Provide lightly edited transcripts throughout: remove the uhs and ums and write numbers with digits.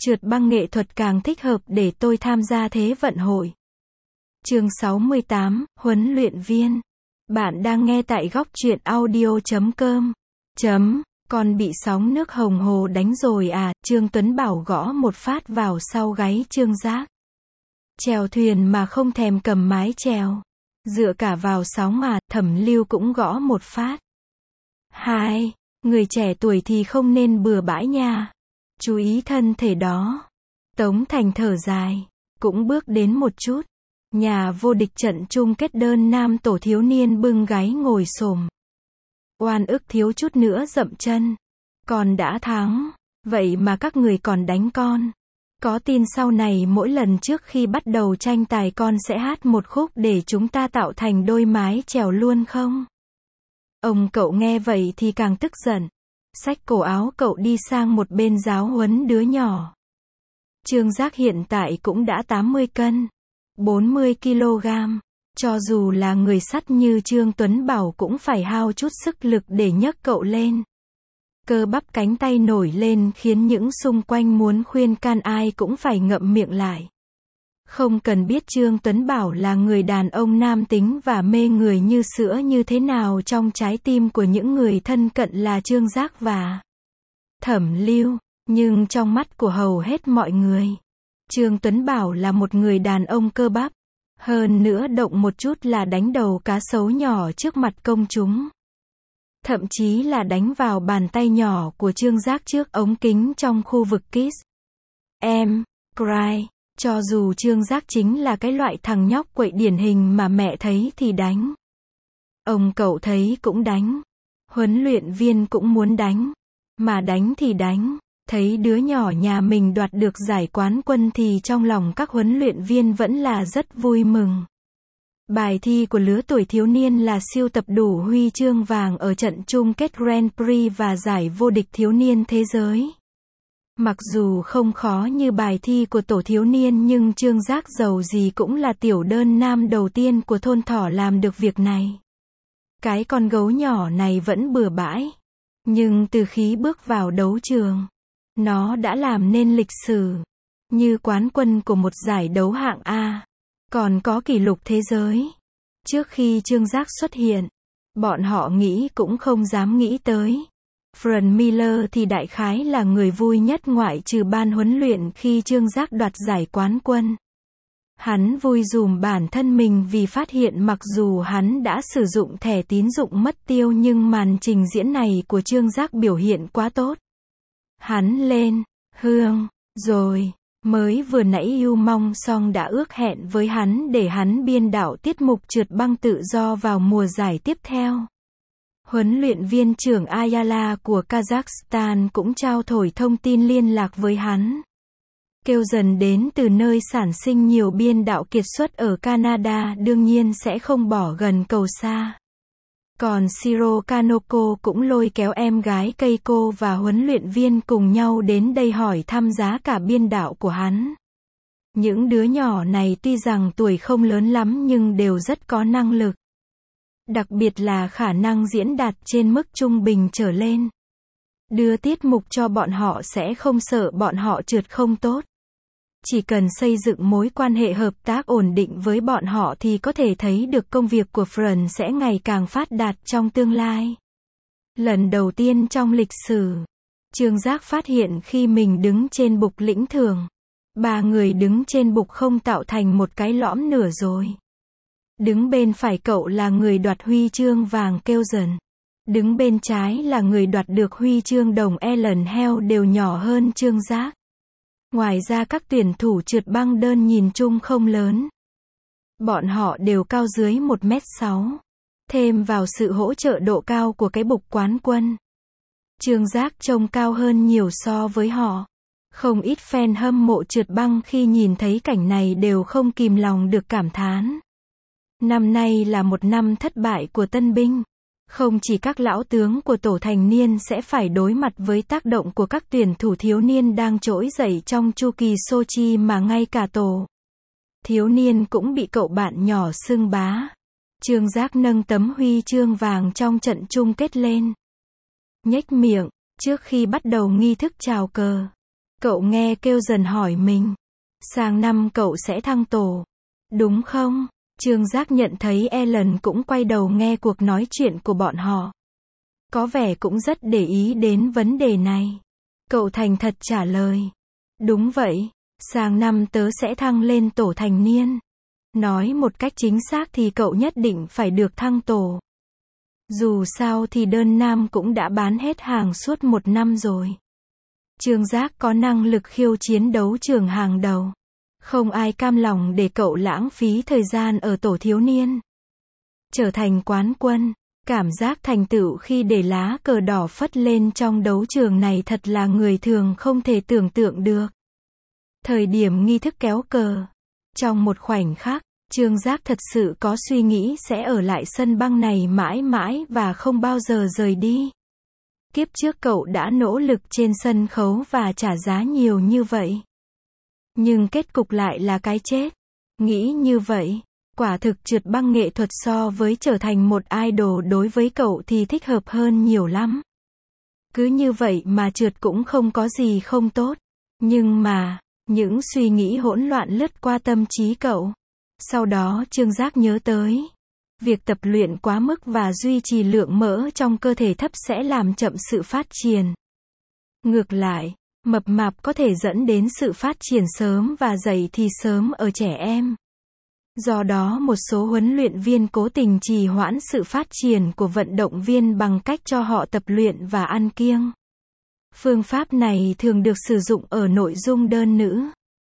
Trượt băng nghệ thuật càng thích hợp để tôi tham gia Thế vận hội. Chương 68, huấn luyện viên. Bạn đang nghe tại góc truyện audio.com. Con bị sóng nước Hồng Hồ đánh rồi à, Trương Tuấn Bảo gõ một phát vào sau gáy Trương Giác. Chèo thuyền mà không thèm cầm mái chèo. Dựa cả vào sóng à, Thẩm Lưu cũng gõ một phát. Hai, người trẻ tuổi thì không nên bừa bãi nha. Chú ý thân thể đó. Tống Thành thở dài, cũng bước đến một chút. Nhà vô địch trận chung kết đơn nam tổ thiếu niên bưng gáy ngồi xổm. Oan ức thiếu chút nữa dậm chân. Con đã thắng, vậy mà các người còn đánh con. Có tin sau này mỗi lần trước khi bắt đầu tranh tài con sẽ hát một khúc để chúng ta tạo thành đôi mái chèo luôn không? Ông cậu nghe vậy thì càng tức giận. Xách cổ áo cậu đi sang một bên giáo huấn đứa nhỏ. Trương Giác hiện tại cũng đã 80 cân, 40 kg. Cho dù là người sắt như Trương Tuấn Bảo cũng phải hao chút sức lực để nhấc cậu lên. Cơ bắp cánh tay nổi lên khiến những xung quanh muốn khuyên can ai cũng phải ngậm miệng lại. Không cần biết Trương Tuấn Bảo là người đàn ông nam tính và mê người như sữa như thế nào trong trái tim của những người thân cận là Trương Giác và Thẩm Lưu, nhưng trong mắt của hầu hết mọi người, Trương Tuấn Bảo là một người đàn ông cơ bắp. Hơn nữa động một chút là đánh đầu cá sấu nhỏ trước mặt công chúng. Thậm chí là đánh vào bàn tay nhỏ của Trương Giác trước ống kính trong khu vực Kiss Em, Cry. Cho dù Trương Giác chính là cái loại thằng nhóc quậy điển hình mà mẹ thấy thì đánh. Ông cậu thấy cũng đánh. Huấn luyện viên cũng muốn đánh. Mà đánh thì đánh. Thấy đứa nhỏ nhà mình đoạt được giải quán quân thì trong lòng các huấn luyện viên vẫn là rất vui mừng. Bài thi của lứa tuổi thiếu niên là sưu tập đủ huy chương vàng ở trận chung kết Grand Prix và giải vô địch thiếu niên thế giới. Mặc dù không khó như bài thi của tổ thiếu niên nhưng Trương Giác dầu gì cũng là tiểu đơn nam đầu tiên của thôn Thỏ làm được việc này. Cái con gấu nhỏ này vẫn bừa bãi. Nhưng từ khi bước vào đấu trường, nó đã làm nên lịch sử. Như quán quân của một giải đấu hạng A. Còn có kỷ lục thế giới. Trước khi Trương Giác xuất hiện, bọn họ nghĩ cũng không dám nghĩ tới. Frank Miller thì đại khái là người vui nhất ngoại trừ ban huấn luyện khi Trương Giác đoạt giải quán quân. Hắn vui dùm bản thân mình vì phát hiện mặc dù hắn đã sử dụng thẻ tín dụng mất tiêu nhưng màn trình diễn này của Trương Giác biểu hiện quá tốt. Hắn lên, hương, rồi, mới vừa nãy Yu Mong Song đã ước hẹn với hắn để hắn biên đạo tiết mục trượt băng tự do vào mùa giải tiếp theo. Huấn luyện viên trưởng Ayala của Kazakhstan cũng trao thổi thông tin liên lạc với hắn. Kêu dần đến từ nơi sản sinh nhiều biên đạo kiệt xuất ở Canada đương nhiên sẽ không bỏ gần cầu xa. Còn Shiro Kanoko cũng lôi kéo em gái Keiko và huấn luyện viên cùng nhau đến đây hỏi thăm giá cả biên đạo của hắn. Những đứa nhỏ này tuy rằng tuổi không lớn lắm nhưng đều rất có năng lực. Đặc biệt là khả năng diễn đạt trên mức trung bình trở lên. Đưa tiết mục cho bọn họ sẽ không sợ bọn họ trượt không tốt. Chỉ cần xây dựng mối quan hệ hợp tác ổn định với bọn họ thì có thể thấy được công việc của Fran sẽ ngày càng phát đạt trong tương lai. Lần đầu tiên trong lịch sử, Trương Giác phát hiện khi mình đứng trên bục lĩnh thưởng, ba người đứng trên bục không tạo thành một cái lõm nửa rồi. Đứng bên phải cậu là người đoạt huy chương vàng kêu dần. Đứng bên trái là người đoạt được huy chương đồng Ellen Hell đều nhỏ hơn Trương Giác. Ngoài ra các tuyển thủ trượt băng đơn nhìn chung không lớn. Bọn họ đều cao dưới 1m6. Thêm vào sự hỗ trợ độ cao của cái bục quán quân. Trương Giác trông cao hơn nhiều so với họ. Không ít fan hâm mộ trượt băng khi nhìn thấy cảnh này đều không kìm lòng được cảm thán. Năm nay là một năm thất bại của tân binh. Không chỉ các lão tướng của tổ thành niên sẽ phải đối mặt với tác động của các tuyển thủ thiếu niên đang trỗi dậy trong chu kỳ Sochi mà ngay cả tổ thiếu niên cũng bị cậu bạn nhỏ xưng bá. Trương Giác nâng tấm huy chương vàng trong trận chung kết lên. Nhếch miệng, trước khi bắt đầu nghi thức chào cờ. Cậu nghe kêu dần hỏi mình. Sang năm cậu sẽ thăng tổ. Đúng không? Trương Giác nhận thấy Ellen cũng quay đầu nghe cuộc nói chuyện của bọn họ. Có vẻ cũng rất để ý đến vấn đề này. Cậu thành thật trả lời. Đúng vậy, sang năm tớ sẽ thăng lên tổ thành niên. Nói một cách chính xác thì cậu nhất định phải được thăng tổ. Dù sao thì đơn nam cũng đã bán hết hàng suốt 1 năm rồi. Trương Giác có năng lực khiêu chiến đấu trường hàng đầu. Không ai cam lòng để cậu lãng phí thời gian ở tổ thiếu niên. Trở thành quán quân, cảm giác thành tựu khi để lá cờ đỏ phất lên trong đấu trường này thật là người thường không thể tưởng tượng được. Thời điểm nghi thức kéo cờ, trong một khoảnh khắc, Trương Giác thật sự có suy nghĩ sẽ ở lại sân băng này mãi mãi và không bao giờ rời đi. Kiếp trước cậu đã nỗ lực trên sân khấu và trả giá nhiều như vậy. Nhưng kết cục lại là cái chết. Nghĩ như vậy, quả thực trượt băng nghệ thuật so với trở thành một idol đối với cậu thì thích hợp hơn nhiều lắm. Cứ như vậy mà trượt cũng không có gì không tốt. Nhưng mà, những suy nghĩ hỗn loạn lướt qua tâm trí cậu. Sau đó Trương Giác nhớ tới. Việc tập luyện quá mức và duy trì lượng mỡ trong cơ thể thấp sẽ làm chậm sự phát triển. Ngược lại, mập mạp có thể dẫn đến sự phát triển sớm và dậy thì sớm ở trẻ em. Do đó một số huấn luyện viên cố tình trì hoãn sự phát triển của vận động viên bằng cách cho họ tập luyện và ăn kiêng. Phương pháp này thường được sử dụng ở nội dung đơn nữ.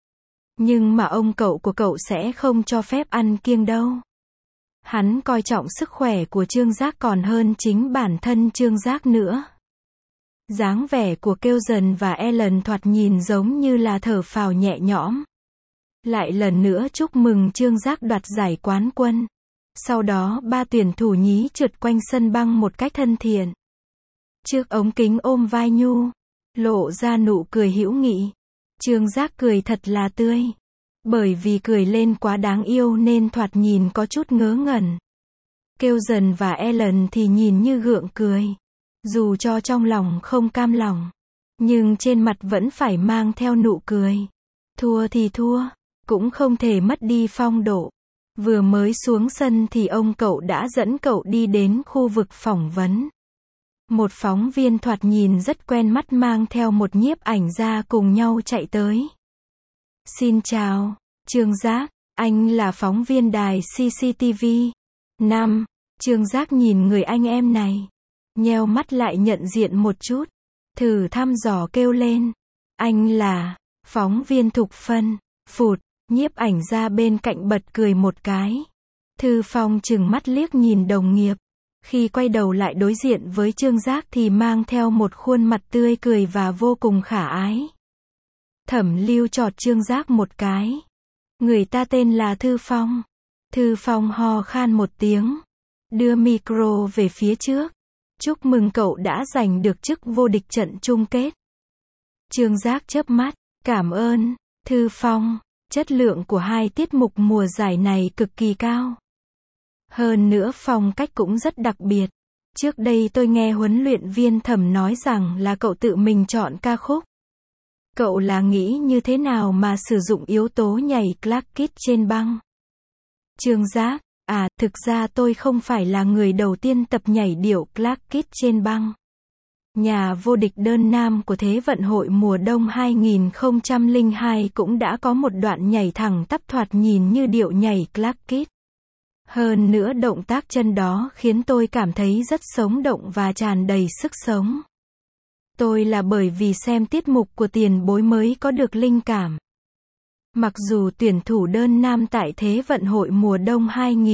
Nhưng mà ông cậu của cậu sẽ không cho phép ăn kiêng đâu. Hắn coi trọng sức khỏe của Trương Giác còn hơn chính bản thân Trương Giác nữa. Dáng vẻ của Kelson và Ellen thoạt nhìn giống như là thở phào nhẹ nhõm. Lại lần nữa chúc mừng Trương Giác đoạt giải quán quân. Sau đó 3 tuyển thủ nhí trượt quanh sân băng một cách thân thiện. Trước ống kính ôm vai Nhu, lộ ra nụ cười hữu nghị. Trương Giác cười thật là tươi. Bởi vì cười lên quá đáng yêu nên thoạt nhìn có chút ngớ ngẩn. Kelson và Ellen thì nhìn như gượng cười. Dù cho trong lòng không cam lòng, nhưng trên mặt vẫn phải mang theo nụ cười. Thua thì thua, cũng không thể mất đi phong độ. Vừa mới xuống sân thì ông cậu đã dẫn cậu đi đến khu vực phỏng vấn. Một phóng viên thoạt nhìn rất quen mắt mang theo một nhiếp ảnh gia cùng nhau chạy tới. Xin chào, Trương Giác, anh là phóng viên đài CCTV. Trương Giác nhìn người anh em này. Nheo mắt lại nhận diện một chút. Thử thăm dò kêu lên. Anh là phóng viên Thục Phân. Phụt, nhiếp ảnh gia bên cạnh bật cười một cái. Thư Phong chừng mắt liếc nhìn đồng nghiệp. Khi quay đầu lại đối diện với Trương Giác thì mang theo một khuôn mặt tươi cười và vô cùng khả ái. Thẩm Lưu chọt Trương Giác một cái. Người ta tên là Thư Phong. Thư Phong ho khan một tiếng. Đưa micro về phía trước. Chúc mừng cậu đã giành được chức vô địch trận chung kết. Trương Giác chớp mắt. Cảm ơn, Thư Phong. Chất lượng của 2 tiết mục mùa giải này cực kỳ cao. Hơn nữa phong cách cũng rất đặc biệt. Trước đây tôi nghe huấn luyện viên Thẩm nói rằng là cậu tự mình chọn ca khúc. Cậu là nghĩ như thế nào mà sử dụng yếu tố nhảy Clark Kid trên băng? Trương Giác, thực ra tôi không phải là người đầu tiên tập nhảy điệu Clark Kid trên băng. Nhà vô địch đơn nam của Thế vận hội mùa đông 2002 cũng đã có một đoạn nhảy thẳng tắp thoạt nhìn như điệu nhảy Clark Kid. Hơn nữa động tác chân đó khiến tôi cảm thấy rất sống động và tràn đầy sức sống. Tôi là bởi vì xem tiết mục của tiền bối mới có được linh cảm. Mặc dù tuyển thủ đơn nam tại Thế vận hội mùa đông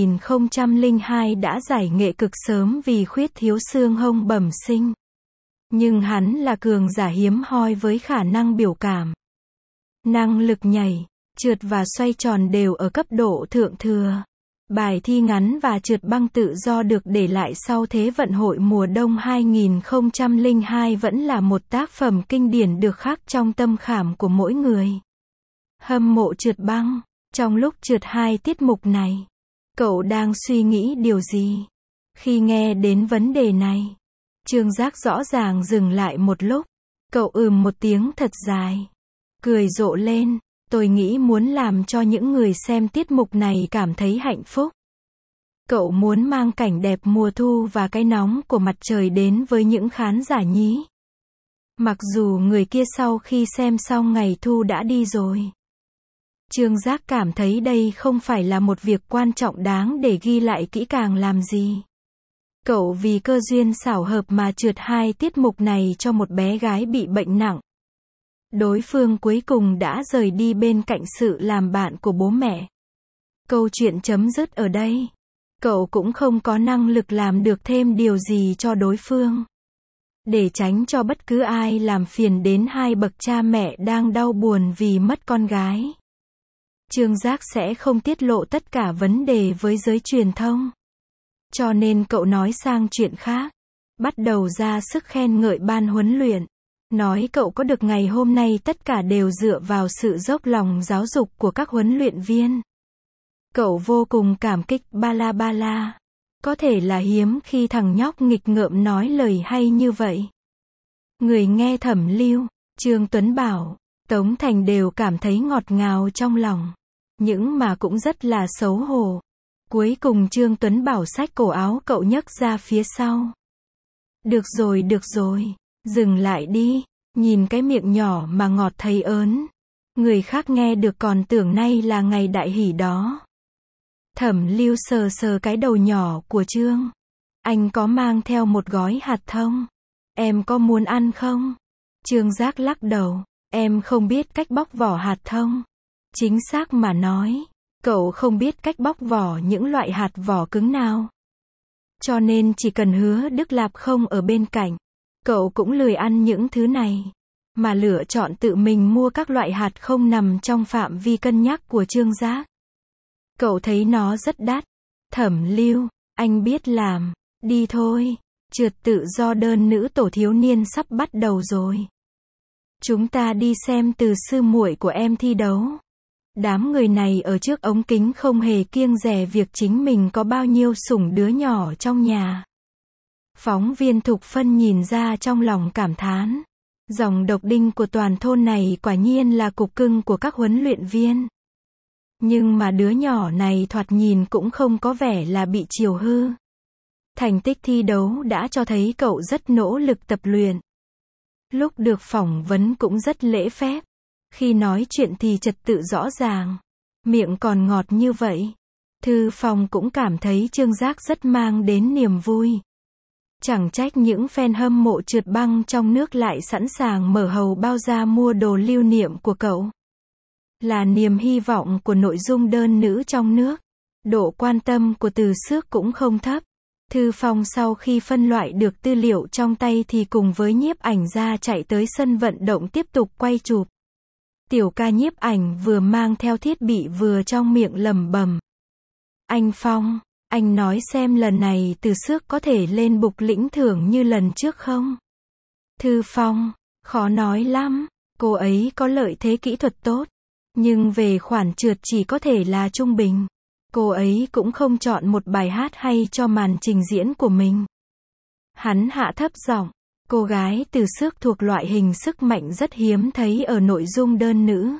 2002 đã giải nghệ cực sớm vì khuyết thiếu xương hông bẩm sinh. Nhưng hắn là cường giả hiếm hoi với khả năng biểu cảm. Năng lực nhảy, trượt và xoay tròn đều ở cấp độ thượng thừa. Bài thi ngắn và trượt băng tự do được để lại sau Thế vận hội mùa đông 2002 vẫn là một tác phẩm kinh điển được khắc trong tâm khảm của mỗi người. Hâm mộ trượt băng, trong lúc trượt 2 tiết mục này, cậu đang suy nghĩ điều gì? Khi nghe đến vấn đề này, Trương Giác rõ ràng dừng lại một lúc, cậu một tiếng thật dài. cười rộ lên. Tôi nghĩ muốn làm cho những người xem tiết mục này cảm thấy hạnh phúc. Cậu muốn mang cảnh đẹp mùa thu và cái nóng của mặt trời đến với những khán giả nhí. Mặc dù người kia sau khi xem xong ngày thu đã đi rồi. Trương Giác cảm thấy đây không phải là một việc quan trọng đáng để ghi lại kỹ càng làm gì. Cậu vì cơ duyên xảo hợp mà trượt 2 tiết mục này cho một bé gái bị bệnh nặng. Đối phương cuối cùng đã rời đi bên cạnh sự làm bạn của bố mẹ. Câu chuyện chấm dứt ở đây. Cậu cũng không có năng lực làm được thêm điều gì cho đối phương. Để tránh cho bất cứ ai làm phiền đến 2 bậc cha mẹ đang đau buồn vì mất con gái. Trương Giác sẽ không tiết lộ tất cả vấn đề với giới truyền thông. Cho nên cậu nói sang chuyện khác. Bắt đầu ra sức khen ngợi ban huấn luyện. Nói cậu có được ngày hôm nay tất cả đều dựa vào sự dốc lòng giáo dục của các huấn luyện viên. Cậu vô cùng cảm kích ba la. Có thể là hiếm khi thằng nhóc nghịch ngợm nói lời hay như vậy. Người nghe Thẩm Lưu, Trương Tuấn Bảo, Tống Thành đều cảm thấy ngọt ngào trong lòng. Nhưng mà cũng rất là xấu hổ. Cuối cùng Trương Tuấn Bảo xách cổ áo cậu nhấc ra phía sau. Được rồi, dừng lại đi, nhìn cái miệng nhỏ mà ngọt thấy ớn. Người khác nghe được còn tưởng nay là ngày đại hỷ đó. Thẩm Lưu sờ sờ cái đầu nhỏ của Trương. Anh có mang theo một gói hạt thông. Em có muốn ăn không? Trương Giác lắc đầu. Em không biết cách bóc vỏ hạt thông. Chính xác mà nói, cậu không biết cách bóc vỏ những loại hạt vỏ cứng nào. Cho nên chỉ cần Hứa Đức Lạp không ở bên cạnh, cậu cũng lười ăn những thứ này. Mà lựa chọn tự mình mua các loại hạt không nằm trong phạm vi cân nhắc của Trương Giác. Cậu thấy nó rất đắt. Thẩm Lưu, anh biết làm. Đi thôi. Trượt tự do đơn nữ tổ thiếu niên sắp bắt đầu rồi. Chúng ta đi xem từ sư muội của em thi đấu. Đám người này ở trước ống kính không hề kiêng dè việc chính mình có bao nhiêu sủng đứa nhỏ trong nhà. Phóng viên Thục Phân nhìn ra trong lòng cảm thán. Dòng độc đinh của toàn thôn này quả nhiên là cục cưng của các huấn luyện viên. Nhưng mà đứa nhỏ này thoạt nhìn cũng không có vẻ là bị chiều hư. Thành tích thi đấu đã cho thấy cậu rất nỗ lực tập luyện. Lúc được phỏng vấn cũng rất lễ phép. Khi nói chuyện thì trật tự rõ ràng. Miệng còn ngọt như vậy. Thư Phong cũng cảm thấy Trương Giác rất mang đến niềm vui. Chẳng trách những fan hâm mộ trượt băng trong nước lại sẵn sàng mở hầu bao ra mua đồ lưu niệm của cậu. Là niềm hy vọng của nội dung đơn nữ trong nước. Độ quan tâm của Từ Xước cũng không thấp. Thư Phong sau khi phân loại được tư liệu trong tay thì cùng với nhiếp ảnh gia chạy tới sân vận động tiếp tục quay chụp. Tiểu ca nhiếp ảnh vừa mang theo thiết bị vừa trong miệng lẩm bẩm. Anh Phong, anh nói xem lần này Từ Xước có thể lên bục lĩnh thưởng như lần trước không? Thư Phong, khó nói lắm, cô ấy có lợi thế kỹ thuật tốt. Nhưng về khoản trượt chỉ có thể là trung bình. Cô ấy cũng không chọn một bài hát hay cho màn trình diễn của mình. Hắn hạ thấp giọng. Cô gái Từ Xước thuộc loại hình sức mạnh rất hiếm thấy ở nội dung đơn nữ.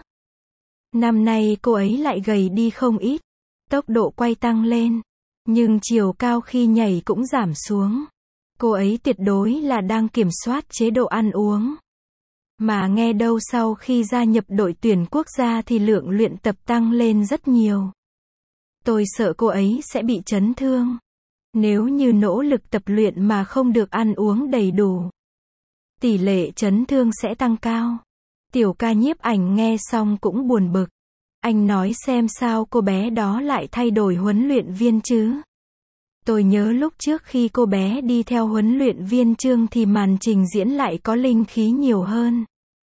Năm nay cô ấy lại gầy đi không ít. Tốc độ quay tăng lên. Nhưng chiều cao khi nhảy cũng giảm xuống. Cô ấy tuyệt đối là đang kiểm soát chế độ ăn uống. Mà nghe đâu sau khi gia nhập đội tuyển quốc gia thì lượng luyện tập tăng lên rất nhiều. Tôi sợ cô ấy sẽ bị chấn thương. Nếu như nỗ lực tập luyện mà không được ăn uống đầy đủ, tỷ lệ chấn thương sẽ tăng cao. Tiểu ca nhiếp ảnh nghe xong cũng buồn bực. Anh nói xem sao cô bé đó lại thay đổi huấn luyện viên chứ? Tôi nhớ lúc trước khi cô bé đi theo huấn luyện viên Trương thì màn trình diễn lại có linh khí nhiều hơn.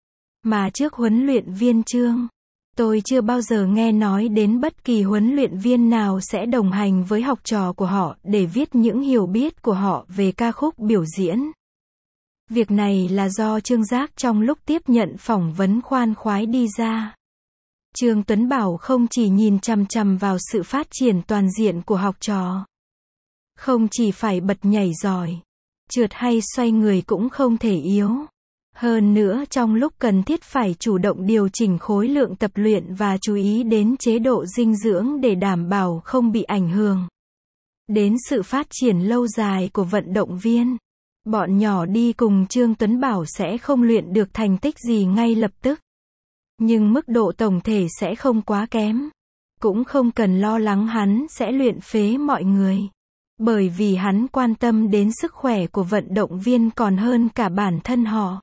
Mà trước huấn luyện viên Trương, tôi chưa bao giờ nghe nói đến bất kỳ huấn luyện viên nào sẽ đồng hành với học trò của họ để viết những hiểu biết của họ về ca khúc biểu diễn. Việc này là do Trương Giác trong lúc tiếp nhận phỏng vấn khoan khoái đi ra. Trương Tuấn Bảo không chỉ nhìn chằm chằm vào sự phát triển toàn diện của học trò. Không chỉ phải bật nhảy giỏi, trượt hay xoay người cũng không thể yếu. Hơn nữa trong lúc cần thiết phải chủ động điều chỉnh khối lượng tập luyện và chú ý đến chế độ dinh dưỡng để đảm bảo không bị ảnh hưởng đến sự phát triển lâu dài của vận động viên. Bọn nhỏ đi cùng Trương Tuấn Bảo sẽ không luyện được thành tích gì ngay lập tức. Nhưng mức độ tổng thể sẽ không quá kém. Cũng không cần lo lắng hắn sẽ luyện phế mọi người. Bởi vì hắn quan tâm đến sức khỏe của vận động viên còn hơn cả bản thân họ.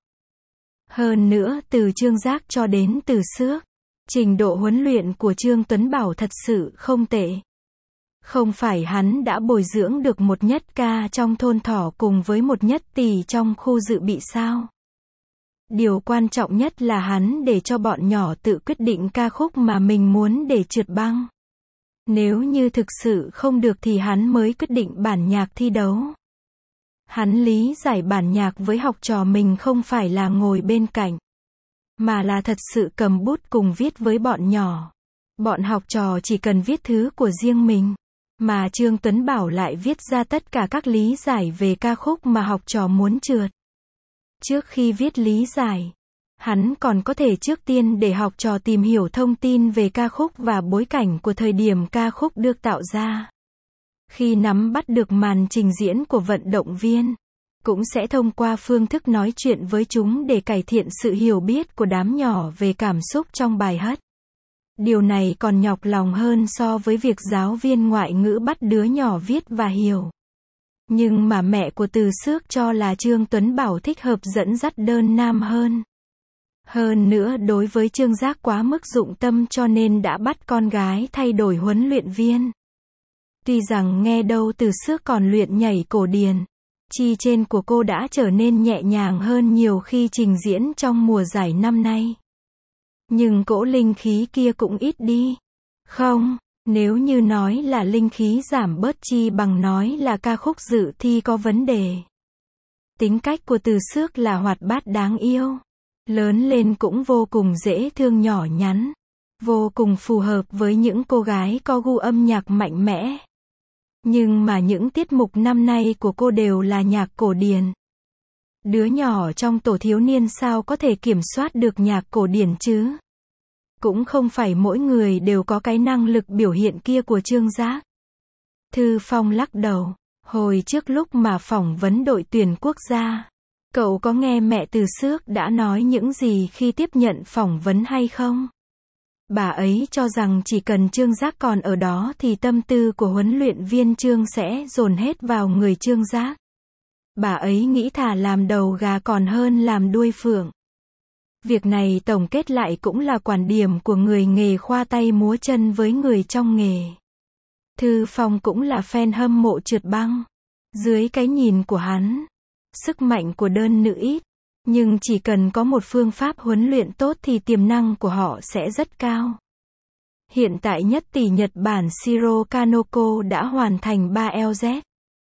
Hơn nữa từ Trương Giác cho đến Từ Xước, trình độ huấn luyện của Trương Tuấn Bảo thật sự không tệ. Không phải hắn đã bồi dưỡng được một nhất ca trong thôn Thỏ cùng với một nhất tỷ trong khu dự bị sao? Điều quan trọng nhất là hắn để cho bọn nhỏ tự quyết định ca khúc mà mình muốn để trượt băng. Nếu như thực sự không được thì hắn mới quyết định bản nhạc thi đấu. Hắn lý giải bản nhạc với học trò mình không phải là ngồi bên cạnh, mà là thật sự cầm bút cùng viết với bọn nhỏ. Bọn học trò chỉ cần viết thứ của riêng mình, mà Trương Tuấn Bảo lại viết ra tất cả các lý giải về ca khúc mà học trò muốn trượt. Trước khi viết lý giải, hắn còn có thể trước tiên để học trò tìm hiểu thông tin về ca khúc và bối cảnh của thời điểm ca khúc được tạo ra. Khi nắm bắt được màn trình diễn của vận động viên, cũng sẽ thông qua phương thức nói chuyện với chúng để cải thiện sự hiểu biết của đám nhỏ về cảm xúc trong bài hát. Điều này còn nhọc lòng hơn so với việc giáo viên ngoại ngữ bắt đứa nhỏ viết và hiểu. Nhưng mà mẹ của Từ Xước cho là Trương Tuấn Bảo thích hợp dẫn dắt đơn nam hơn. Hơn nữa đối với Trương Giác quá mức dụng tâm cho nên đã bắt con gái thay đổi huấn luyện viên. Tuy rằng nghe đâu Từ Xước còn luyện nhảy cổ điển, chi trên của cô đã trở nên nhẹ nhàng hơn nhiều khi trình diễn trong mùa giải năm nay. Nhưng cỗ linh khí kia cũng ít đi. Không, nếu như nói là linh khí giảm bớt chi bằng nói là ca khúc dự thi có vấn đề. Tính cách của Từ Xước là hoạt bát đáng yêu. Lớn lên cũng vô cùng dễ thương nhỏ nhắn. Vô cùng phù hợp với những cô gái có gu âm nhạc mạnh mẽ. Nhưng mà những tiết mục năm nay của cô đều là nhạc cổ điển. Đứa nhỏ trong tổ thiếu niên sao có thể kiểm soát được nhạc cổ điển chứ? Cũng không phải mỗi người đều có cái năng lực biểu hiện kia của Trương Giác. Thư Phong lắc đầu. Hồi trước lúc mà phỏng vấn đội tuyển quốc gia, cậu có nghe mẹ Từ Xước đã nói những gì khi tiếp nhận phỏng vấn hay không? Bà ấy cho rằng chỉ cần Trương Giác còn ở đó thì tâm tư của huấn luyện viên Trương sẽ dồn hết vào người Trương Giác. Bà ấy nghĩ thà làm đầu gà còn hơn làm đuôi phượng. Việc này tổng kết lại cũng là quan điểm của người nghề khoa tay múa chân với người trong nghề. Thư Phong cũng là fan hâm mộ trượt băng. Dưới cái nhìn của hắn, sức mạnh của đơn nữ ít, nhưng chỉ cần có một phương pháp huấn luyện tốt thì tiềm năng của họ sẽ rất cao. Hiện tại nhất tỷ Nhật Bản Shiro Kanoko đã hoàn thành 3LZ.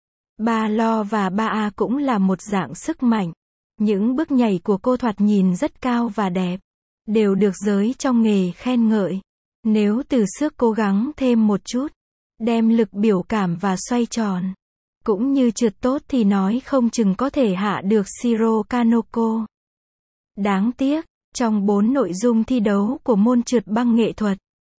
3 lo và 3A cũng là một dạng sức mạnh. Những bước nhảy của cô thoạt nhìn rất cao và đẹp, đều được giới trong nghề khen ngợi. Nếu Từ Xước cố gắng thêm một chút, đem lực biểu cảm và xoay tròn, cũng như trượt tốt thì nói không chừng có thể hạ được Shiro Kanoko. Đáng tiếc, trong 4 nội dung thi đấu của môn trượt băng nghệ thuật,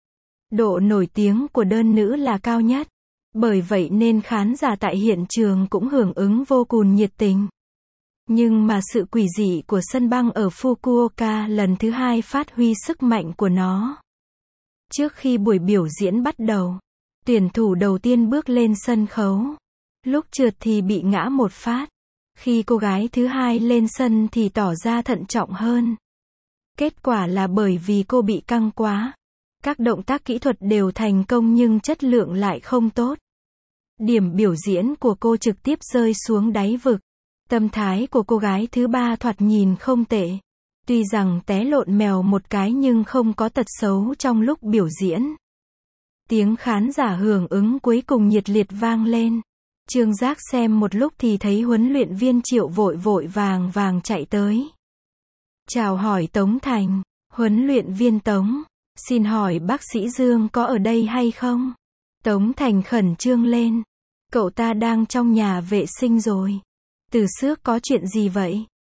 độ nổi tiếng của đơn nữ là cao nhất. Bởi vậy nên khán giả tại hiện trường cũng hưởng ứng vô cùng nhiệt tình. Nhưng mà sự quỷ dị của sân băng ở Fukuoka lần thứ 2 phát huy sức mạnh của nó. Trước khi buổi biểu diễn bắt đầu, tuyển thủ đầu tiên bước lên sân khấu. Lúc trượt thì bị ngã một phát. Khi cô gái thứ hai lên sân thì tỏ ra thận trọng hơn. Kết quả là bởi vì cô bị căng quá. Các động tác kỹ thuật đều thành công nhưng chất lượng lại không tốt. Điểm biểu diễn của cô trực tiếp rơi xuống đáy vực. Tâm thái của cô gái thứ ba thoạt nhìn không tệ. Tuy rằng té lộn mèo một cái nhưng không có tật xấu trong lúc biểu diễn. Tiếng khán giả hưởng ứng cuối cùng nhiệt liệt vang lên. Trương Giác xem một lúc thì thấy huấn luyện viên Triệu vội vội vàng chạy tới. Chào hỏi Tống Thành. Huấn luyện viên Tống, xin hỏi bác sĩ Dương có ở đây hay không? Tống Thành khẩn trương lên. Cậu ta đang trong nhà vệ sinh rồi. Từ Xước có chuyện gì vậy?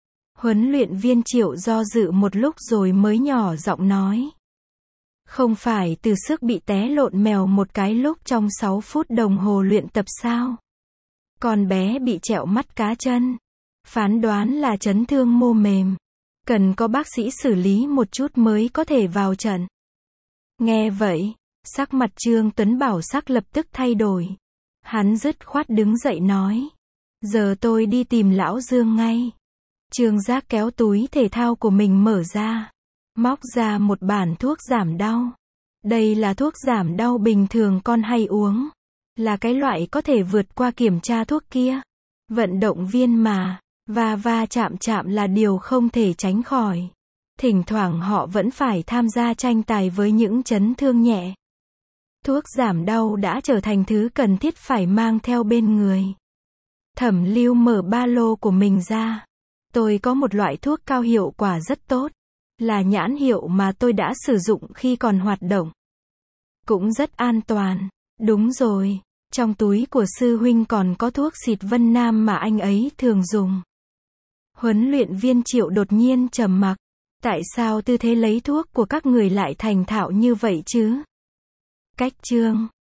Huấn luyện viên Triệu do dự một lúc rồi mới nhỏ giọng nói. Không phải từ sức bị té lộn mèo một cái lúc trong 6 phút đồng hồ luyện tập sao? Con bé bị trẹo mắt cá chân. Phán đoán là chấn thương mô mềm. Cần có bác sĩ xử lý một chút mới có thể vào trận. Nghe vậy, sắc mặt Trương Tuấn Bảo sắc lập tức thay đổi. Hắn dứt khoát đứng dậy nói. Giờ tôi đi tìm lão Dương ngay. Trương Giác kéo túi thể thao của mình mở ra. Móc ra một bản thuốc giảm đau. Đây là thuốc giảm đau bình thường con hay uống. Là cái loại có thể vượt qua kiểm tra thuốc kia. Vận động viên mà, va chạm là điều không thể tránh khỏi. Thỉnh thoảng họ vẫn phải tham gia tranh tài với những chấn thương nhẹ. Thuốc giảm đau đã trở thành thứ cần thiết phải mang theo bên người. Thẩm Lưu mở ba lô của mình ra. Tôi có một loại thuốc cao hiệu quả rất tốt. Là nhãn hiệu mà tôi đã sử dụng khi còn hoạt động. Cũng rất an toàn. Đúng rồi, trong túi của sư huynh còn có thuốc xịt Vân Nam mà anh ấy thường dùng. Huấn luyện viên Triệu đột nhiên trầm mặc. Tại sao tư thế lấy thuốc của các người lại thành thạo như vậy chứ? Cách Trương